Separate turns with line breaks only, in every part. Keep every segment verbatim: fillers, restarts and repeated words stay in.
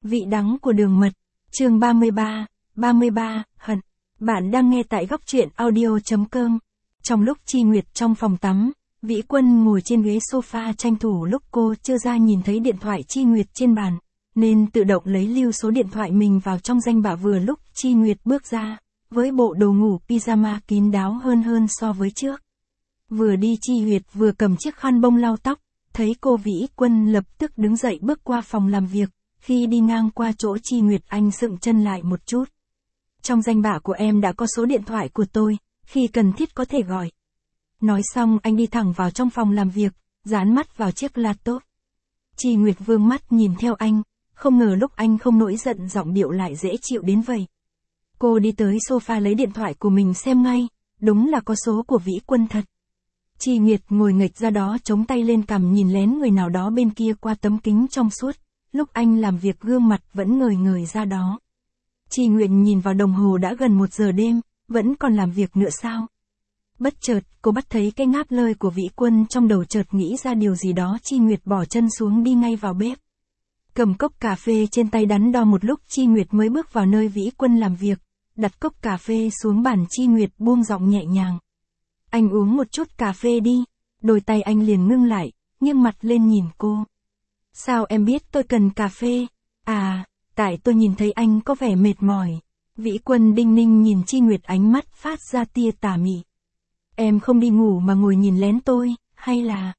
Vị đắng của đường mật, chương ba mươi ba, ba mươi ba, hận. Bạn đang nghe tại góc truyện audio.com. Trong lúc Chi Nguyệt trong phòng tắm, Vĩ Quân ngồi trên ghế sofa tranh thủ lúc cô chưa ra nhìn thấy điện thoại Chi Nguyệt trên bàn, nên tự động lấy lưu số điện thoại mình vào trong danh bạ vừa lúc Chi Nguyệt bước ra, với bộ đồ ngủ pyjama kín đáo hơn hơn so với trước. Vừa đi Chi Nguyệt vừa cầm chiếc khăn bông lau tóc, thấy cô Vĩ Quân lập tức đứng dậy bước qua phòng làm việc. Khi đi ngang qua chỗ Chi Nguyệt anh sững chân lại một chút. Trong danh bạ của em đã có số điện thoại của tôi, khi cần thiết có thể gọi. Nói xong anh đi thẳng vào trong phòng làm việc, dán mắt vào chiếc laptop. Chi Nguyệt vương mắt nhìn theo anh, không ngờ lúc anh không nổi giận giọng điệu lại dễ chịu đến vậy. Cô đi tới sofa lấy điện thoại của mình xem ngay, đúng là có số của Vĩ Quân thật. Chi Nguyệt ngồi nghệch ra đó chống tay lên cằm nhìn lén người nào đó bên kia qua tấm kính trong suốt. Lúc anh làm việc gương mặt vẫn ngời ngời ra đó. Chi Nguyệt nhìn vào đồng hồ đã gần một giờ đêm, vẫn còn làm việc nữa sao? Bất chợt, cô bắt thấy cái ngáp lơi của Vĩ Quân trong đầu chợt nghĩ ra điều gì đó. Chi Nguyệt bỏ chân xuống đi ngay vào bếp. Cầm cốc cà phê trên tay đắn đo một lúc Chi Nguyệt mới bước vào nơi Vĩ Quân làm việc, đặt cốc cà phê xuống bàn. Chi Nguyệt buông giọng nhẹ nhàng. Anh uống một chút cà phê đi. Đôi tay anh liền ngưng lại, nghiêng mặt lên nhìn cô. Sao em biết tôi cần cà phê? À, tại tôi nhìn thấy anh có vẻ mệt mỏi. Vĩ Quân đinh ninh nhìn Chi Nguyệt ánh mắt phát ra tia tà mị. Em không đi ngủ mà ngồi nhìn lén tôi, hay là...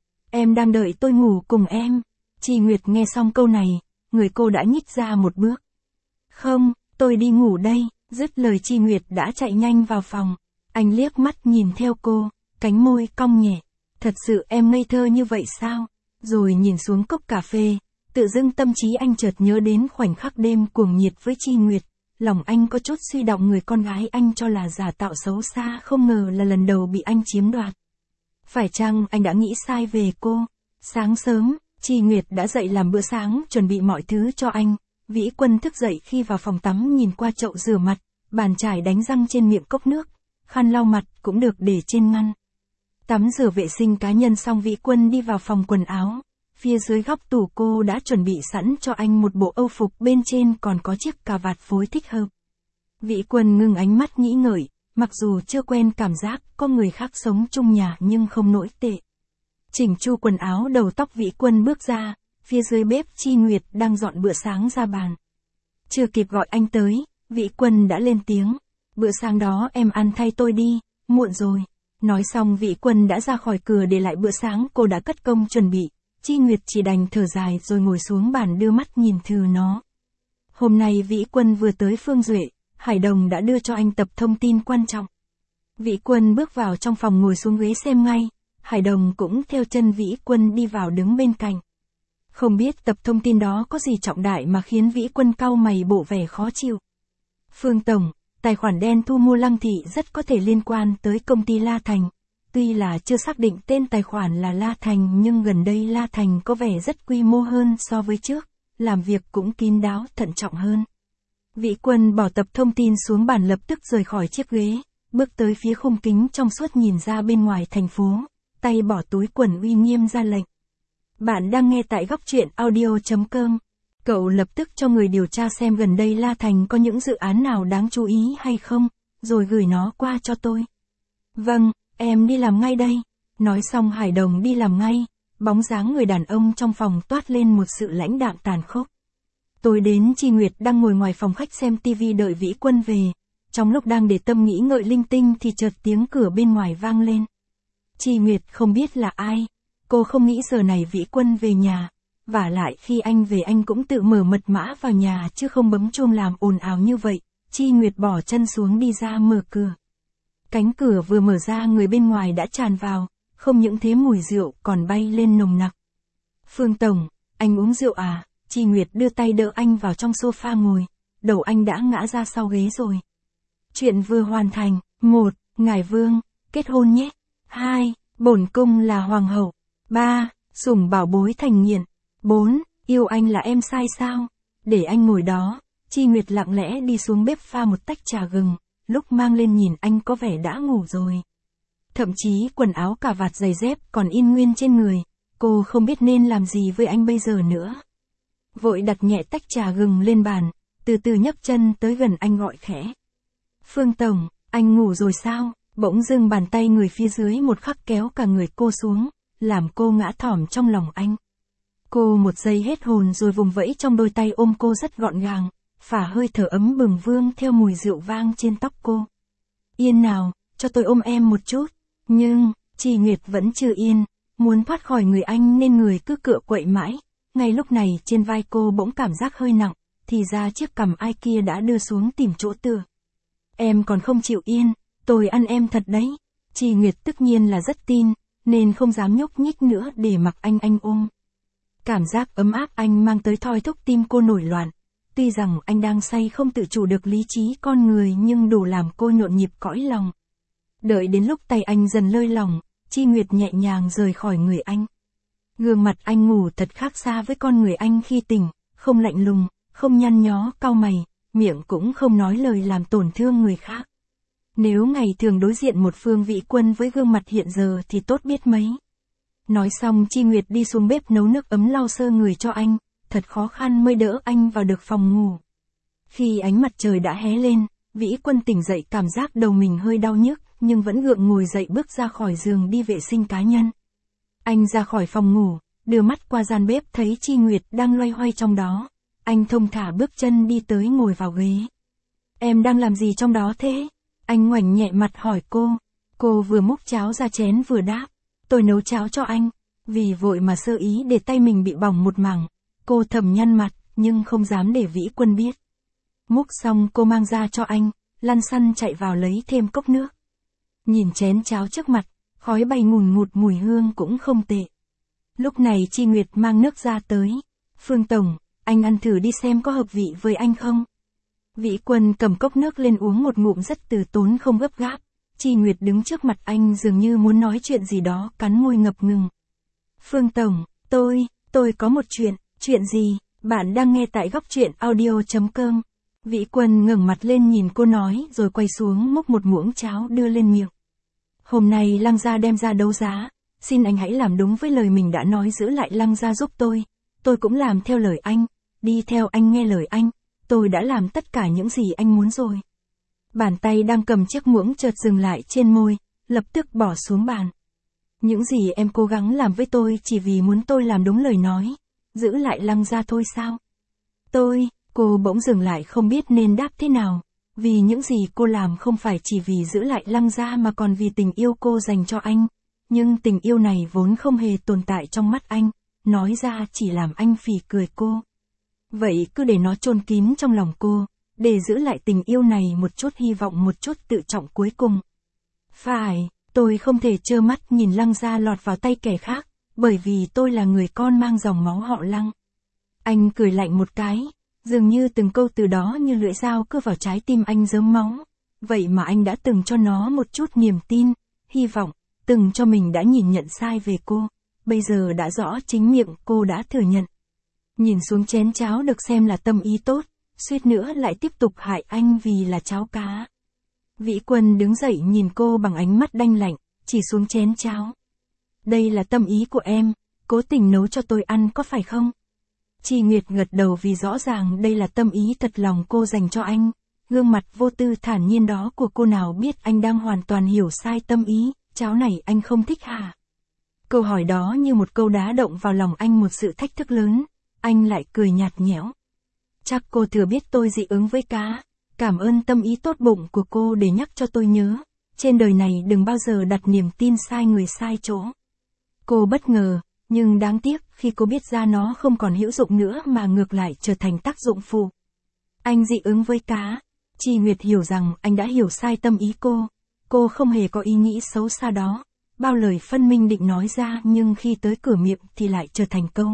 Em đang đợi tôi ngủ cùng em. Chi Nguyệt nghe xong câu này, người cô đã nhích ra một bước. Không, tôi đi ngủ đây. Dứt lời Chi Nguyệt đã chạy nhanh vào phòng. Anh liếc mắt nhìn theo cô, cánh môi cong nhẹ. Thật sự em ngây thơ như vậy sao? Rồi nhìn xuống cốc cà phê, tự dưng tâm trí anh chợt nhớ đến khoảnh khắc đêm cuồng nhiệt với Chi Nguyệt. Lòng anh có chút suy động, người con gái anh cho là giả tạo xấu xa không ngờ là lần đầu bị anh chiếm đoạt. Phải chăng anh đã nghĩ sai về cô? Sáng sớm, Chi Nguyệt đã dậy làm bữa sáng, chuẩn bị mọi thứ cho anh. Vĩ Quân thức dậy khi vào phòng tắm nhìn qua chậu rửa mặt, bàn chải đánh răng trên miệng cốc nước, khăn lau mặt cũng được để trên ngăn. Tắm rửa vệ sinh cá nhân xong Vĩ Quân đi vào phòng quần áo. Phía dưới góc tủ cô đã chuẩn bị sẵn cho anh một bộ âu phục, bên trên còn có chiếc cà vạt phối thích hợp. Vĩ Quân ngưng ánh mắt nghĩ ngợi, mặc dù chưa quen cảm giác có người khác sống chung nhà nhưng không nổi tệ. Chỉnh chu quần áo đầu tóc Vĩ Quân bước ra, phía dưới bếp Chi Nguyệt đang dọn bữa sáng ra bàn. Chưa kịp gọi anh tới, Vĩ Quân đã lên tiếng. Bữa sáng đó em ăn thay tôi đi, muộn rồi. Nói xong Vĩ Quân đã ra khỏi cửa để lại bữa sáng cô đã cất công chuẩn bị. Chi Nguyệt chỉ đành thở dài rồi ngồi xuống bàn đưa mắt nhìn thử nó. Hôm nay Vĩ Quân vừa tới Phương Duệ, Hải Đồng đã đưa cho anh tập thông tin quan trọng. Vĩ Quân bước vào trong phòng ngồi xuống ghế xem ngay, Hải Đồng cũng theo chân Vĩ Quân đi vào đứng bên cạnh. Không biết tập thông tin đó có gì trọng đại mà khiến Vĩ Quân cau mày bộ vẻ khó chịu. Phương Tổng, tài khoản đen thu mua Lăng Thị rất có thể liên quan tới công ty La Thành. Tuy là chưa xác định tên tài khoản là La Thành nhưng gần đây La Thành có vẻ rất quy mô hơn so với trước, làm việc cũng kín đáo thận trọng hơn. Vĩ Quân bỏ tập thông tin xuống bàn lập tức rời khỏi chiếc ghế, bước tới phía khung kính trong suốt nhìn ra bên ngoài thành phố, tay bỏ túi quần uy nghiêm ra lệnh. Bạn đang nghe tại góc truyện audio.com. Cậu lập tức cho người điều tra xem gần đây La Thành có những dự án nào đáng chú ý hay không, rồi gửi nó qua cho tôi. Vâng, em đi làm ngay đây. Nói xong Hải Đồng đi làm ngay, bóng dáng người đàn ông trong phòng toát lên một sự lãnh đạm tàn khốc. Tối đến Chi Nguyệt đang ngồi ngoài phòng khách xem tivi đợi Vĩ Quân về. Trong lúc đang để tâm nghĩ ngợi linh tinh thì chợt tiếng cửa bên ngoài vang lên. Chi Nguyệt không biết là ai. Cô không nghĩ giờ này Vĩ Quân về nhà. Vả lại khi anh về anh cũng tự mở mật mã vào nhà chứ không bấm chuông làm ồn ào như vậy. Chi Nguyệt bỏ chân xuống đi ra mở cửa. Cánh cửa vừa mở ra người bên ngoài đã tràn vào, không những thế mùi rượu còn bay lên nồng nặc. Phương Tổng, anh uống rượu à? Chi Nguyệt đưa tay đỡ anh vào trong sofa ngồi, đầu anh đã ngã ra sau ghế rồi. Chuyện vừa hoàn thành. Một. Ngài Vương, kết hôn nhé. Hai. Bổn cung là hoàng hậu. Ba. Sủng bảo bối thành nghiện. Bốn. Yêu anh là em sai sao? Để anh ngồi đó. Chi Nguyệt lặng lẽ đi xuống bếp pha một tách trà gừng, lúc mang lên nhìn anh có vẻ đã ngủ rồi. Thậm chí quần áo cà vạt giày dép còn in nguyên trên người, cô không biết nên làm gì với anh bây giờ nữa. vội đặt nhẹ tách trà gừng lên bàn, từ từ nhấc chân tới gần anh gọi khẽ. Phương Tổng, anh ngủ rồi sao? Bỗng dưng bàn tay người phía dưới một khắc kéo cả người cô xuống, làm cô ngã thỏm trong lòng anh. Cô một giây hết hồn rồi vùng vẫy trong đôi tay ôm cô rất gọn gàng, phả hơi thở ấm bừng vương theo mùi rượu vang trên tóc cô. Yên nào, cho tôi ôm em một chút. Nhưng, Chi Nguyệt vẫn chưa yên, muốn thoát khỏi người anh nên người cứ cựa quậy mãi. Ngay lúc này trên vai cô bỗng cảm giác hơi nặng, thì ra chiếc cằm ai kia đã đưa xuống tìm chỗ tựa. Em còn không chịu yên, tôi ăn em thật đấy. Chi Nguyệt tất nhiên là rất tin, nên không dám nhúc nhích nữa để mặc anh anh ôm. Cảm giác ấm áp anh mang tới thôi thúc tim cô nổi loạn. Tuy rằng anh đang say không tự chủ được lý trí con người nhưng đủ làm cô nhộn nhịp cõi lòng. Đợi đến lúc tay anh dần lơi lỏng, Chi Nguyệt nhẹ nhàng rời khỏi người anh. Gương mặt anh ngủ thật khác xa với con người anh khi tỉnh, không lạnh lùng, không nhăn nhó, cau mày, miệng cũng không nói lời làm tổn thương người khác. Nếu ngày thường đối diện một Phương Vĩ Quân với gương mặt hiện giờ thì tốt biết mấy. Nói xong Chi Nguyệt đi xuống bếp nấu nước ấm lau sơ người cho anh, thật khó khăn mới đỡ anh vào được phòng ngủ. Khi ánh mặt trời đã hé lên, Vĩ Quân tỉnh dậy cảm giác đầu mình hơi đau nhức, nhưng vẫn gượng ngồi dậy bước ra khỏi giường đi vệ sinh cá nhân. Anh ra khỏi phòng ngủ, đưa mắt qua gian bếp thấy Chi Nguyệt đang loay hoay trong đó. Anh thong thả bước chân đi tới ngồi vào ghế. Em đang làm gì trong đó thế? Anh ngoảnh nhẹ mặt hỏi cô. Cô vừa múc cháo ra chén vừa đáp. Tôi nấu cháo cho anh. Vì vội mà sơ ý để tay mình bị bỏng một mảng. Cô thầm nhăn mặt, nhưng không dám để Vĩ Quân biết. Múc xong cô mang ra cho anh, lăn xăn chạy vào lấy thêm cốc nước. Nhìn chén cháo trước mặt, khói bay ngùn ngụt mùi hương cũng không tệ. Lúc này Chi Nguyệt mang nước ra tới. Phương Tổng, anh ăn thử đi xem có hợp vị với anh không? Vĩ Quân cầm cốc nước lên uống một ngụm rất từ tốn không gấp gáp. Chi Nguyệt đứng trước mặt anh dường như muốn nói chuyện gì đó, cắn môi ngập ngừng. Phương Tổng, tôi, tôi có một chuyện. Chuyện gì? Bạn đang nghe tại góc truyện audio chấm com. Vĩ Quân ngẩng mặt lên nhìn cô nói rồi quay xuống múc một muỗng cháo đưa lên miệng. Hôm nay Lăng gia đem ra đấu giá, xin anh hãy làm đúng với lời mình đã nói, giữ lại Lăng gia giúp tôi. Tôi cũng làm theo lời anh, đi theo anh nghe lời anh, tôi đã làm tất cả những gì anh muốn rồi. Bàn tay đang cầm chiếc muỗng chợt dừng lại trên môi, lập tức bỏ xuống bàn. Những gì em cố gắng làm với tôi chỉ vì muốn tôi làm đúng lời nói, giữ lại Lăng gia thôi sao? Tôi, cô bỗng dừng lại không biết nên đáp thế nào, vì những gì cô làm không phải chỉ vì giữ lại Lăng gia mà còn vì tình yêu cô dành cho anh, nhưng tình yêu này vốn không hề tồn tại trong mắt anh, nói ra chỉ làm anh phì cười cô. Vậy cứ để nó chôn kín trong lòng cô, để giữ lại tình yêu này một chút hy vọng, một chút tự trọng cuối cùng. Phải, tôi không thể trơ mắt nhìn Lăng gia lọt vào tay kẻ khác, bởi vì tôi là người con mang dòng máu họ Lăng. Anh cười lạnh một cái, dường như từng câu từ đó như lưỡi dao cưa vào trái tim anh rớm máu. Vậy mà anh đã từng cho nó một chút niềm tin, hy vọng, từng cho mình đã nhìn nhận sai về cô. Bây giờ đã rõ chính miệng cô đã thừa nhận. Nhìn xuống chén cháo được xem là tâm ý tốt, suýt nữa lại tiếp tục hại anh vì là cháo cá. Vĩ Quân đứng dậy nhìn cô bằng ánh mắt đanh lạnh, chỉ xuống chén cháo. Đây là tâm ý của em, cố tình nấu cho tôi ăn có phải không? Chi Nguyệt gật đầu vì rõ ràng đây là tâm ý thật lòng cô dành cho anh. Gương mặt vô tư thản nhiên đó của cô nào biết anh đang hoàn toàn hiểu sai tâm ý, cháo này anh không thích hả? Câu hỏi đó như một câu đá động vào lòng anh, một sự thách thức lớn. Anh lại cười nhạt nhẽo. Chắc cô thừa biết tôi dị ứng với cá. Cảm ơn tâm ý tốt bụng của cô để nhắc cho tôi nhớ. Trên đời này đừng bao giờ đặt niềm tin sai người sai chỗ. Cô bất ngờ, nhưng đáng tiếc khi cô biết ra nó không còn hữu dụng nữa mà ngược lại trở thành tác dụng phụ. Anh dị ứng với cá. Chi Nguyệt hiểu rằng anh đã hiểu sai tâm ý cô. Cô không hề có ý nghĩ xấu xa đó. Bao lời phân minh định nói ra nhưng khi tới cửa miệng thì lại trở thành câu.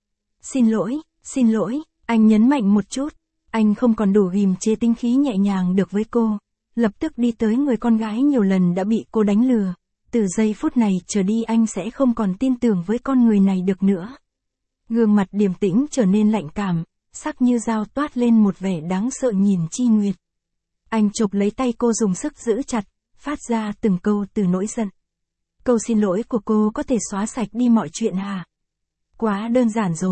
Xin lỗi, xin lỗi, anh nhấn mạnh một chút. Anh không còn đủ ghìm chế tính khí nhẹ nhàng được với cô. Lập tức đi tới người con gái nhiều lần đã bị cô đánh lừa. Từ giây phút này trở đi anh sẽ không còn tin tưởng với con người này được nữa. Gương mặt điềm tĩnh trở nên lạnh cảm, sắc như dao toát lên một vẻ đáng sợ nhìn Chi Nguyệt. Anh chụp lấy tay cô dùng sức giữ chặt, phát ra từng câu từ nỗi giận. Câu xin lỗi của cô có thể xóa sạch đi mọi chuyện hả? Quá đơn giản rồi,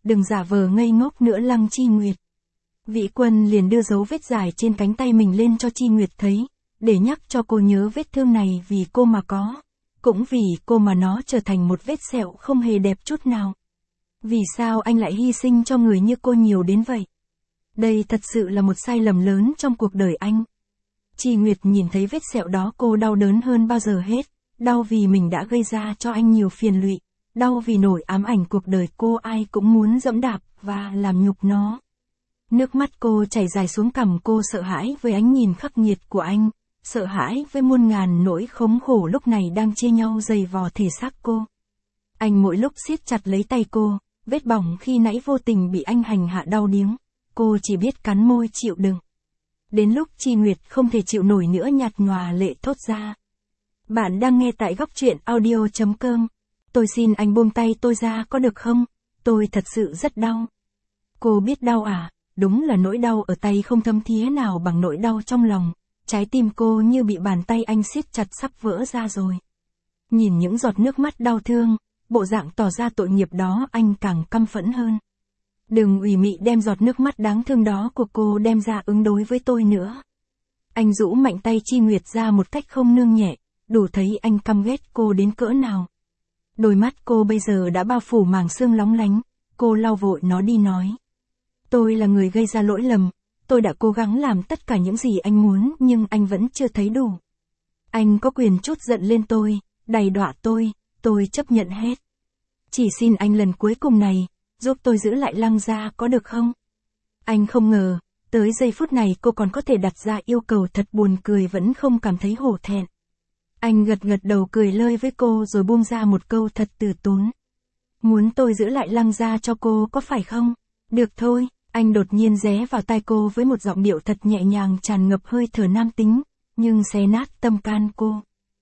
đừng giả vờ ngây ngốc nữa Lăng Chi Nguyệt. Vĩ Quân liền đưa dấu vết dài trên cánh tay mình lên cho Chi Nguyệt thấy, để nhắc cho cô nhớ vết thương này vì cô mà có, cũng vì cô mà nó trở thành một vết sẹo không hề đẹp chút nào. Vì sao anh lại hy sinh cho người như cô nhiều đến vậy? Đây thật sự là một sai lầm lớn trong cuộc đời anh. Chi Nguyệt nhìn thấy vết sẹo đó cô đau đớn hơn bao giờ hết, đau vì mình đã gây ra cho anh nhiều phiền lụy, đau vì nỗi ám ảnh cuộc đời cô ai cũng muốn dẫm đạp và làm nhục nó. Nước mắt cô chảy dài xuống cằm cô, sợ hãi với ánh nhìn khắc nghiệt của anh, sợ hãi với muôn ngàn nỗi khốn khổ lúc này đang chia nhau dày vò thể xác cô. Anh mỗi lúc siết chặt lấy tay cô, vết bỏng khi nãy vô tình bị anh hành hạ đau điếng, cô chỉ biết cắn môi chịu đựng. Đến lúc Chi Nguyệt không thể chịu nổi nữa nhạt nhòa lệ thốt ra. Bạn đang nghe tại góc truyện audio chấm com. Tôi xin anh buông tay tôi ra có được không? Tôi thật sự rất đau. Cô biết đau à? Đúng là nỗi đau ở tay không thấm thía nào bằng nỗi đau trong lòng. Trái tim cô như bị bàn tay anh siết chặt sắp vỡ ra rồi. Nhìn những giọt nước mắt đau thương, bộ dạng tỏ ra tội nghiệp đó anh càng căm phẫn hơn. Đừng ủy mị đem giọt nước mắt đáng thương đó của cô đem ra ứng đối với tôi nữa. Anh rũ mạnh tay Chi Nguyệt ra một cách không nương nhẹ, đủ thấy anh căm ghét cô đến cỡ nào. Đôi mắt cô bây giờ đã bao phủ màng sương lóng lánh, cô lau vội nó đi nói. Tôi là người gây ra lỗi lầm, tôi đã cố gắng làm tất cả những gì anh muốn nhưng anh vẫn chưa thấy đủ. Anh có quyền trút giận lên tôi, đày đọa tôi, tôi chấp nhận hết. Chỉ xin anh lần cuối cùng này, giúp tôi giữ lại Lăng gia có được không? Anh không ngờ, tới giây phút này cô còn có thể đặt ra yêu cầu thật buồn cười vẫn không cảm thấy hổ thẹn. Anh gật gật đầu cười lơi với cô rồi buông ra một câu thật từ tốn. Muốn tôi giữ lại Lăng gia cho cô có phải không? Được thôi, anh đột nhiên ré vào tai cô với một giọng điệu thật nhẹ nhàng tràn ngập hơi thở nam tính, nhưng xé nát tâm can cô.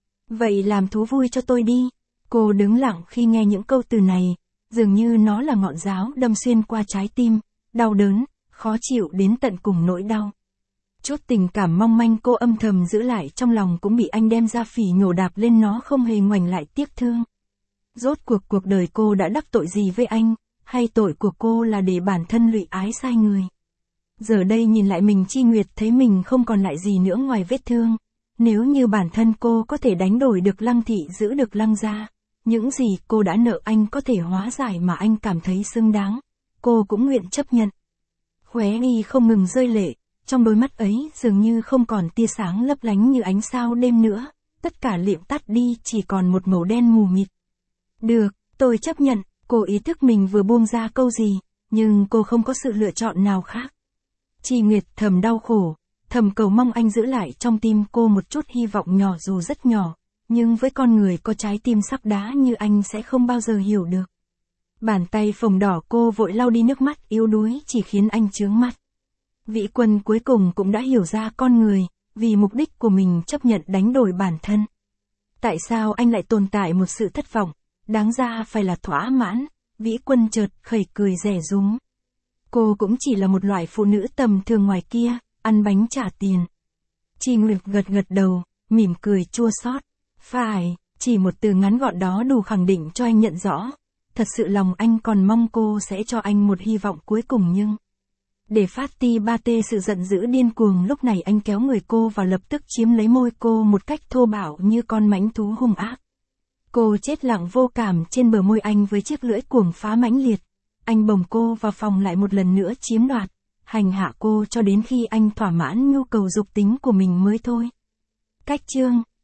Vậy làm thú vui cho tôi đi. Cô đứng lặng khi nghe những câu từ này, dường như nó là ngọn giáo đâm xuyên qua trái tim, đau đớn, khó chịu đến tận cùng nỗi đau. Chút tình cảm mong manh cô âm thầm giữ lại trong lòng cũng bị anh đem ra phỉ nhổ đạp lên nó không hề ngoảnh lại tiếc thương. Rốt cuộc cuộc đời cô đã đắc tội gì với anh, hay tội của cô là để bản thân lụy ái sai người. Giờ đây nhìn lại mình Chi Nguyệt thấy mình không còn lại gì nữa ngoài vết thương. Nếu như bản thân cô có thể đánh đổi được Lăng thị giữ được Lăng gia, những gì cô đã nợ anh có thể hóa giải mà anh cảm thấy xứng đáng, cô cũng nguyện chấp nhận. Khóe mi không ngừng rơi lệ, trong đôi mắt ấy dường như không còn tia sáng lấp lánh như ánh sao đêm nữa, tất cả liệm tắt đi chỉ còn một màu đen mù mịt. Được, tôi chấp nhận, cô ý thức mình vừa buông ra câu gì, nhưng cô không có sự lựa chọn nào khác. Chi Nguyệt thầm đau khổ, thầm cầu mong anh giữ lại trong tim cô một chút hy vọng nhỏ dù rất nhỏ, nhưng với con người có trái tim sắt đá như anh sẽ không bao giờ hiểu được. Bàn tay phồng đỏ cô vội lau đi nước mắt yếu đuối chỉ khiến anh chướng mắt. Vĩ Quân cuối cùng cũng đã hiểu ra con người, vì mục đích của mình chấp nhận đánh đổi bản thân. Tại sao anh lại tồn tại một sự thất vọng, đáng ra phải là thỏa mãn, Vĩ Quân chợt khẩy cười rẻ rúng. Cô cũng chỉ là một loại phụ nữ tầm thường ngoài kia, ăn bánh trả tiền. Chi Nguyệt gật gật đầu, mỉm cười chua xót. Phải, chỉ một từ ngắn gọn đó đủ khẳng định cho anh nhận rõ. Thật sự lòng anh còn mong cô sẽ cho anh một hy vọng cuối cùng nhưng... Để phát ti ba tê sự giận dữ điên cuồng lúc này anh kéo người cô vào lập tức chiếm lấy môi cô một cách thô bạo như con mãnh thú hung ác. Cô chết lặng vô cảm trên bờ môi anh với chiếc lưỡi cuồng phá mãnh liệt. Anh bồng cô vào phòng lại một lần nữa chiếm đoạt, hành hạ cô cho đến khi anh thỏa mãn nhu cầu dục tính của mình mới thôi. Cách chương